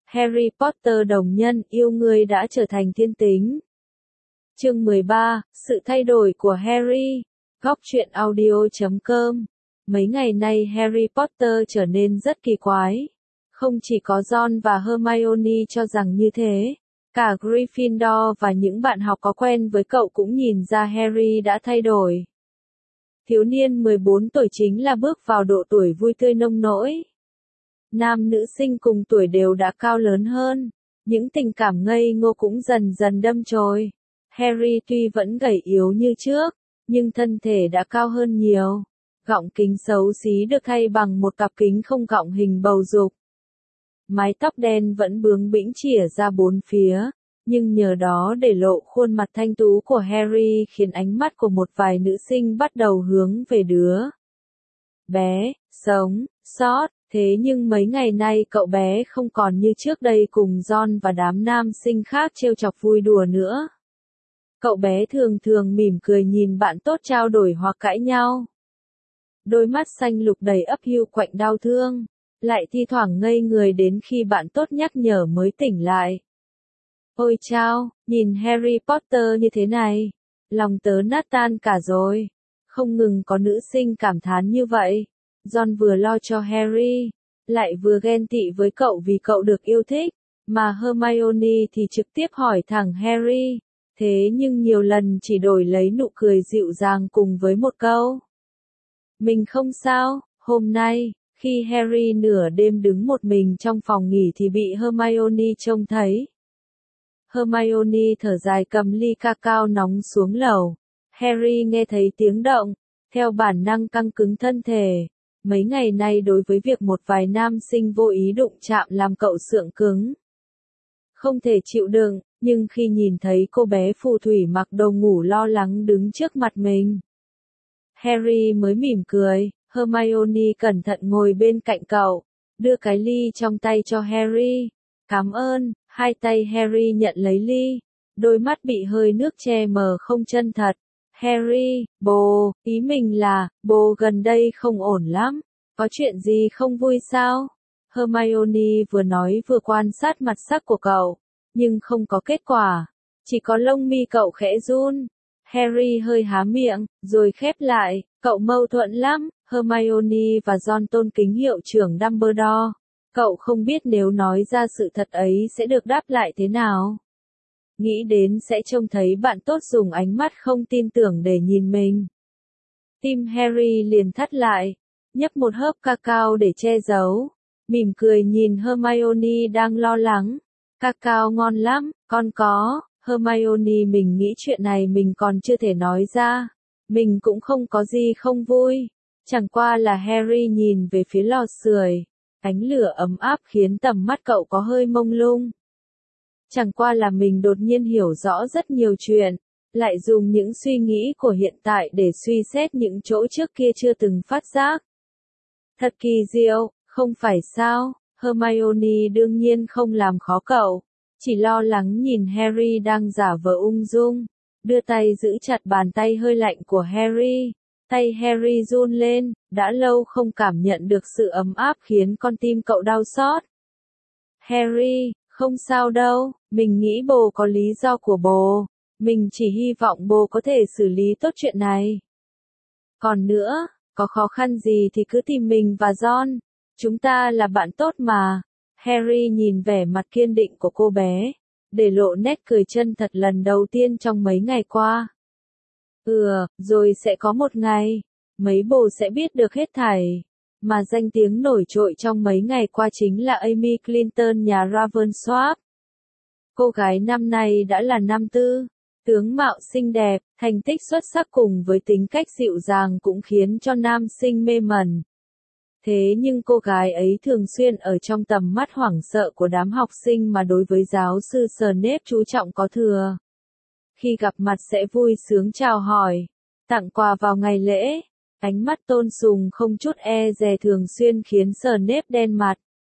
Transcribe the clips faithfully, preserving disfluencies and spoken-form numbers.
Harry Potter đồng nhân yêu ngươi đã trở thành thiên tính. Chương mười ba, sự thay đổi của Harry. Góc truyện audio chấm com. Mấy ngày nay Harry Potter trở nên rất kỳ quái. Không chỉ có Ron và Hermione cho rằng như thế, cả Gryffindor và những bạn học có quen với cậu cũng nhìn ra Harry đã thay đổi. Thiếu niên mười bốn tuổi chính là bước vào độ tuổi vui tươi nông nỗi. Nam nữ sinh cùng tuổi đều đã cao lớn hơn, những tình cảm ngây ngô cũng dần dần đâm chồi. Harry tuy vẫn gầy yếu như trước, nhưng thân thể đã cao hơn nhiều. Gọng kính xấu xí được thay bằng một cặp kính không gọng hình bầu dục. Mái tóc đen vẫn bướng bĩnh chỉa ra bốn phía, nhưng nhờ đó để lộ khuôn mặt thanh tú của Harry khiến ánh mắt của một vài nữ sinh bắt đầu hướng về đứa bé, sống, sót. Thế nhưng mấy ngày nay cậu bé không còn như trước đây cùng Ron và đám nam sinh khác trêu chọc vui đùa nữa. Cậu bé thường thường mỉm cười nhìn bạn tốt trao đổi hoặc cãi nhau. Đôi mắt xanh lục đầy ấp hiu quạnh đau thương, lại thi thoảng ngây người đến khi bạn tốt nhắc nhở mới tỉnh lại. Ôi chao, nhìn Harry Potter như thế này, lòng tớ nát tan cả rồi. Không ngừng có nữ sinh cảm thán như vậy. Ron vừa lo cho Harry, lại vừa ghen tị với cậu vì cậu được yêu thích, mà Hermione thì trực tiếp hỏi thẳng Harry, thế nhưng nhiều lần chỉ đổi lấy nụ cười dịu dàng cùng với một câu. Mình không sao. Hôm nay, khi Harry nửa đêm đứng một mình trong phòng nghỉ thì bị Hermione trông thấy. Hermione thở dài cầm ly cacao nóng xuống lầu. Harry nghe thấy tiếng động, theo bản năng căng cứng thân thể. Mấy ngày nay đối với việc một vài nam sinh vô ý đụng chạm làm cậu sượng cứng. Không thể chịu đựng, nhưng khi nhìn thấy cô bé phù thủy mặc đồ ngủ lo lắng đứng trước mặt mình, Harry mới mỉm cười. Hermione cẩn thận ngồi bên cạnh cậu, đưa cái ly trong tay cho Harry. Cảm ơn. Hai tay Harry nhận lấy ly, đôi mắt bị hơi nước che mờ không chân thật. Harry, bố, ý mình là, bố gần đây không ổn lắm, có chuyện gì không vui sao? Hermione vừa nói vừa quan sát mặt sắc của cậu, nhưng không có kết quả, chỉ có lông mi cậu khẽ run. Harry hơi há miệng, rồi khép lại, cậu mâu thuẫn lắm. Hermione và Ron tôn kính hiệu trưởng Dumbledore, cậu không biết nếu nói ra sự thật ấy sẽ được đáp lại thế nào. Nghĩ đến sẽ trông thấy bạn tốt dùng ánh mắt không tin tưởng để nhìn mình. Tim Harry liền thắt lại, nhấp một hớp cacao để che giấu, mỉm cười nhìn Hermione đang lo lắng. Cacao ngon lắm, con có. Hermione mình nghĩ chuyện này mình còn chưa thể nói ra. Mình cũng không có gì không vui. Chẳng qua là Harry nhìn về phía lò sưởi. Ánh lửa ấm áp khiến tầm mắt cậu có hơi mông lung. Chẳng qua là mình đột nhiên hiểu rõ rất nhiều chuyện, lại dùng những suy nghĩ của hiện tại để suy xét những chỗ trước kia chưa từng phát giác. Thật kỳ diệu, không phải sao? Hermione đương nhiên không làm khó cậu, chỉ lo lắng nhìn Harry đang giả vờ ung dung, đưa tay giữ chặt bàn tay hơi lạnh của Harry. Tay Harry run lên, đã lâu không cảm nhận được sự ấm áp khiến con tim cậu đau xót. Harry, không sao đâu, mình nghĩ bố có lý do của bố, mình chỉ hy vọng bố có thể xử lý tốt chuyện này. Còn nữa, có khó khăn gì thì cứ tìm mình và Ron, chúng ta là bạn tốt mà. Harry nhìn vẻ mặt kiên định của cô bé, để lộ nét cười chân thật lần đầu tiên trong mấy ngày qua. Ừ, rồi sẽ có một ngày, mấy bồ sẽ biết được hết thảy. Mà danh tiếng nổi trội trong mấy ngày qua chính là Amy Clinton nhà Ravensworth. Cô gái năm nay đã là năm tư, tướng mạo xinh đẹp, thành tích xuất sắc cùng với tính cách dịu dàng cũng khiến cho nam sinh mê mẩn. Thế nhưng cô gái ấy thường xuyên ở trong tầm mắt hoảng sợ của đám học sinh mà đối với giáo sư Snape chú trọng có thừa. Khi gặp mặt sẽ vui sướng chào hỏi, tặng quà vào ngày lễ, ánh mắt tôn sùng không chút e dè thường xuyên khiến Snape đen mặt.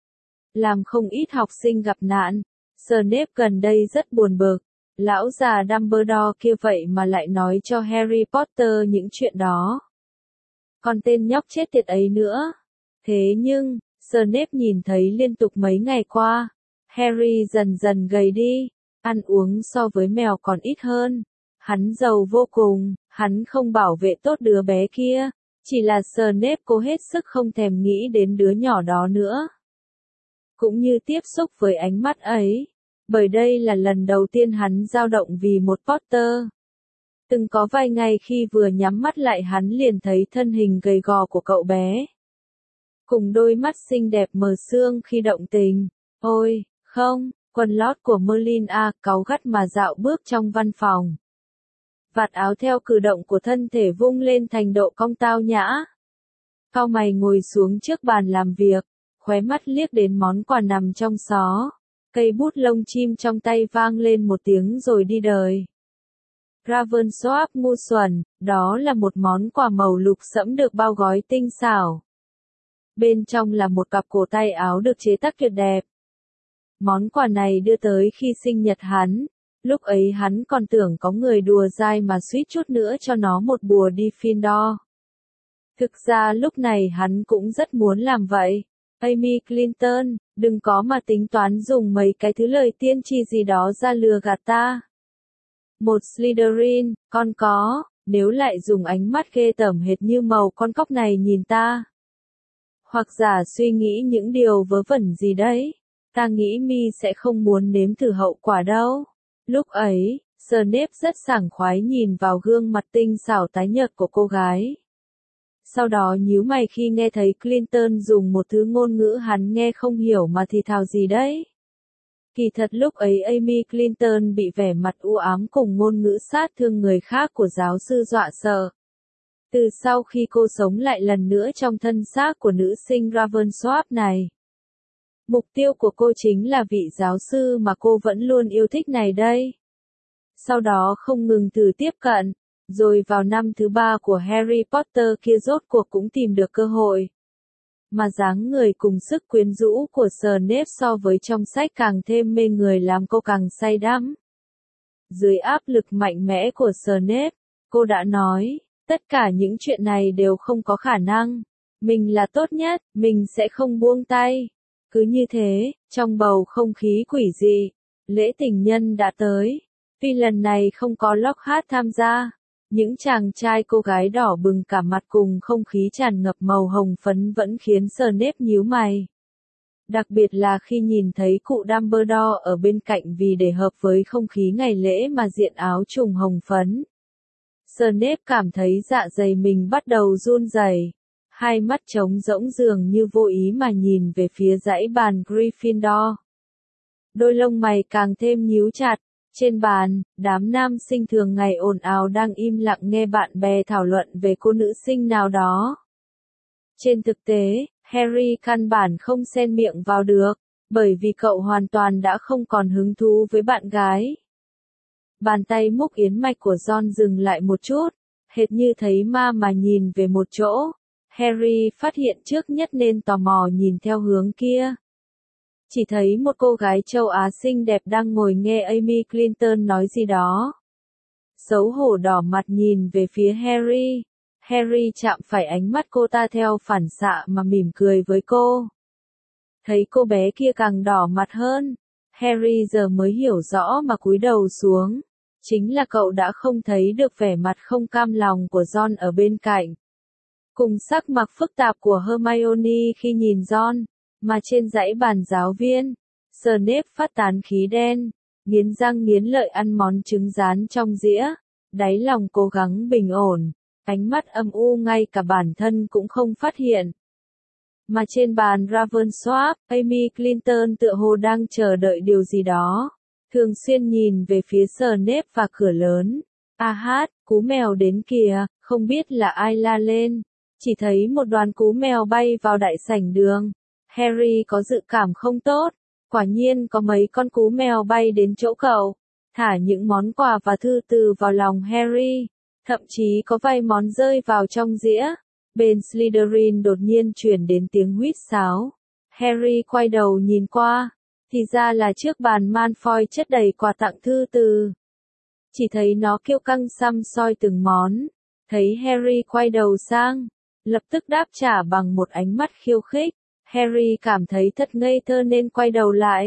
Làm không ít học sinh gặp nạn, Snape gần đây rất buồn bực, lão già Dumbledore kia vậy mà lại nói cho Harry Potter những chuyện đó. Còn tên nhóc chết tiệt ấy nữa. Thế nhưng, Snape nhìn thấy liên tục mấy ngày qua, Harry dần dần gầy đi, ăn uống so với mèo còn ít hơn. Hắn giàu vô cùng, hắn không bảo vệ tốt đứa bé kia, chỉ là Snape cố hết sức không thèm nghĩ đến đứa nhỏ đó nữa. Cũng như tiếp xúc với ánh mắt ấy, bởi đây là lần đầu tiên hắn dao động vì một Potter. Từng có vài ngày khi vừa nhắm mắt lại hắn liền thấy thân hình gầy gò của cậu bé. Cùng đôi mắt xinh đẹp mờ sương khi động tình. Ôi, không, quần lót của Melina cáu gắt mà dạo bước trong văn phòng. Vạt áo theo cử động của thân thể vung lên thành độ cong tao nhã. Cau mày ngồi xuống trước bàn làm việc, khóe mắt liếc đến món quà nằm trong xó. Cây bút lông chim trong tay vang lên một tiếng rồi đi đời. Ravensworth ngu xuẩn, đó là một món quà màu lục sẫm được bao gói tinh xảo. Bên trong là một cặp cổ tay áo được chế tác tuyệt đẹp. Món quà này đưa tới khi sinh nhật hắn, lúc ấy hắn còn tưởng có người đùa dai mà suýt chút nữa cho nó một bùa đi Gryffindor. Thực ra lúc này hắn cũng rất muốn làm vậy. Amy Clinton, đừng có mà tính toán dùng mấy cái thứ lời tiên tri gì đó ra lừa gạt ta. Một Slytherin, con có, nếu lại dùng ánh mắt ghê tởm hệt như màu con cóc này nhìn ta. Hoặc giả suy nghĩ những điều vớ vẩn gì đấy, ta nghĩ mi sẽ không muốn nếm thử hậu quả đâu. Lúc ấy, Snape rất sảng khoái nhìn vào gương mặt tinh xảo tái nhợt của cô gái. Sau đó nhíu mày khi nghe thấy Clinton dùng một thứ ngôn ngữ hắn nghe không hiểu mà thì thào gì đấy. Kỳ thật lúc ấy Amy Clinton bị vẻ mặt u ám cùng ngôn ngữ sát thương người khác của giáo sư dọa sợ. Từ sau khi cô sống lại lần nữa trong thân xác của nữ sinh Ravensworth này. Mục tiêu của cô chính là vị giáo sư mà cô vẫn luôn yêu thích này đây. Sau đó không ngừng thử tiếp cận, rồi vào năm thứ ba của Harry Potter kia rốt cuộc cũng tìm được cơ hội. Mà dáng người cùng sức quyến rũ của Snape so với trong sách càng thêm mê người làm cô càng say đắm. Dưới áp lực mạnh mẽ của Snape, cô đã nói, tất cả những chuyện này đều không có khả năng. Mình là tốt nhất, mình sẽ không buông tay. Cứ như thế, trong bầu không khí quỷ dị, lễ tình nhân đã tới. Tuy lần này không có Lockhart tham gia, những chàng trai cô gái đỏ bừng cả mặt cùng không khí tràn ngập màu hồng phấn vẫn khiến Snape nhíu mày. Đặc biệt là khi nhìn thấy cụ Dumbledore ở bên cạnh vì để hợp với không khí ngày lễ mà diện áo trùng hồng phấn. Snape cảm thấy dạ dày mình bắt đầu run rẩy, hai mắt trống rỗng dường như vô ý mà nhìn về phía dãy bàn Gryffindor. Đôi lông mày càng thêm nhíu chặt. Trên bàn, đám nam sinh thường ngày ồn ào đang im lặng nghe bạn bè thảo luận về cô nữ sinh nào đó. Trên thực tế, Harry căn bản không xen miệng vào được, bởi vì cậu hoàn toàn đã không còn hứng thú với bạn gái. Bàn tay múc yến mạch của Ron dừng lại một chút, hệt như thấy ma mà nhìn về một chỗ. Harry phát hiện trước nhất nên tò mò nhìn theo hướng kia. Chỉ thấy một cô gái châu Á xinh đẹp đang ngồi nghe Amy Clinton nói gì đó. Xấu hổ đỏ mặt nhìn về phía Harry. Harry chạm phải ánh mắt cô ta theo phản xạ mà mỉm cười với cô. Thấy cô bé kia càng đỏ mặt hơn, Harry giờ mới hiểu rõ mà cúi đầu xuống. Chính là cậu đã không thấy được vẻ mặt không cam lòng của Ron ở bên cạnh. Cùng sắc mặt phức tạp của Hermione khi nhìn Ron. Mà trên dãy bàn giáo viên, Snape phát tán khí đen, nghiến răng nghiến lợi ăn món trứng rán trong dĩa, đáy lòng cố gắng bình ổn, ánh mắt âm u ngay cả bản thân cũng không phát hiện. Mà trên bàn Ravensworth, Amy Clinton tựa hồ đang chờ đợi điều gì đó, thường xuyên nhìn về phía Snape và cửa lớn. A hát, cú mèo đến kìa, không biết là ai la lên, chỉ thấy một đoàn cú mèo bay vào đại sảnh đường. Harry có dự cảm không tốt, quả nhiên có mấy con cú mèo bay đến chỗ cậu, thả những món quà và thư từ vào lòng Harry, thậm chí có vài món rơi vào trong dĩa. Bên Slytherin đột nhiên truyền đến tiếng huýt sáo. Harry quay đầu nhìn qua, thì ra là trước bàn Malfoy chất đầy quà tặng thư từ. Chỉ thấy nó kiêu căng xăm soi từng món, thấy Harry quay đầu sang, lập tức đáp trả bằng một ánh mắt khiêu khích. Harry cảm thấy thật ngây thơ nên quay đầu lại,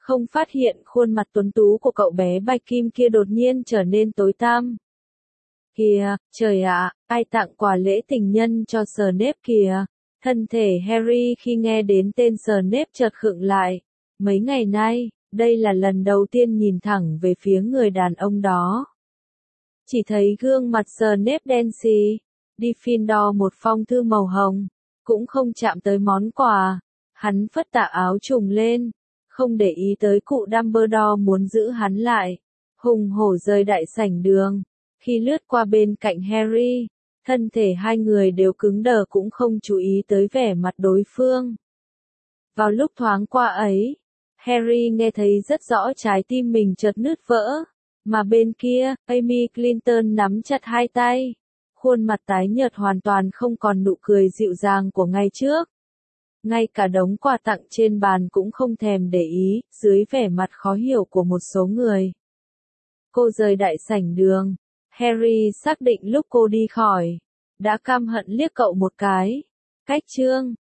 không phát hiện khuôn mặt tuấn tú của cậu bé bạch kim kia đột nhiên trở nên tối tăm. Kìa, trời ạ, ai tặng quà lễ tình nhân cho Snape kìa. Thân thể Harry khi nghe đến tên Snape chợt khựng lại. Mấy ngày nay, đây là lần đầu tiên nhìn thẳng về phía người đàn ông đó. Chỉ thấy gương mặt Snape đen xì, Gryffindor một phong thư màu hồng, cũng không chạm tới món quà. Hắn phất tà áo trùng lên, không để ý tới cụ Dumbledore muốn giữ hắn lại, hùng hổ rời đại sảnh đường. Khi lướt qua bên cạnh Harry, thân thể hai người đều cứng đờ cũng không chú ý tới vẻ mặt đối phương. Vào lúc thoáng qua ấy, Harry nghe thấy rất rõ trái tim mình chợt nứt vỡ, mà bên kia, Amy Clinton nắm chặt hai tay, khuôn mặt tái nhợt hoàn toàn không còn nụ cười dịu dàng của ngày trước. Ngay cả đống quà tặng trên bàn cũng không thèm để ý, dưới vẻ mặt khó hiểu của một số người. Cô rời đại sảnh đường. Harry xác định lúc cô đi khỏi, đã căm hận liếc cậu một cái. Cách chương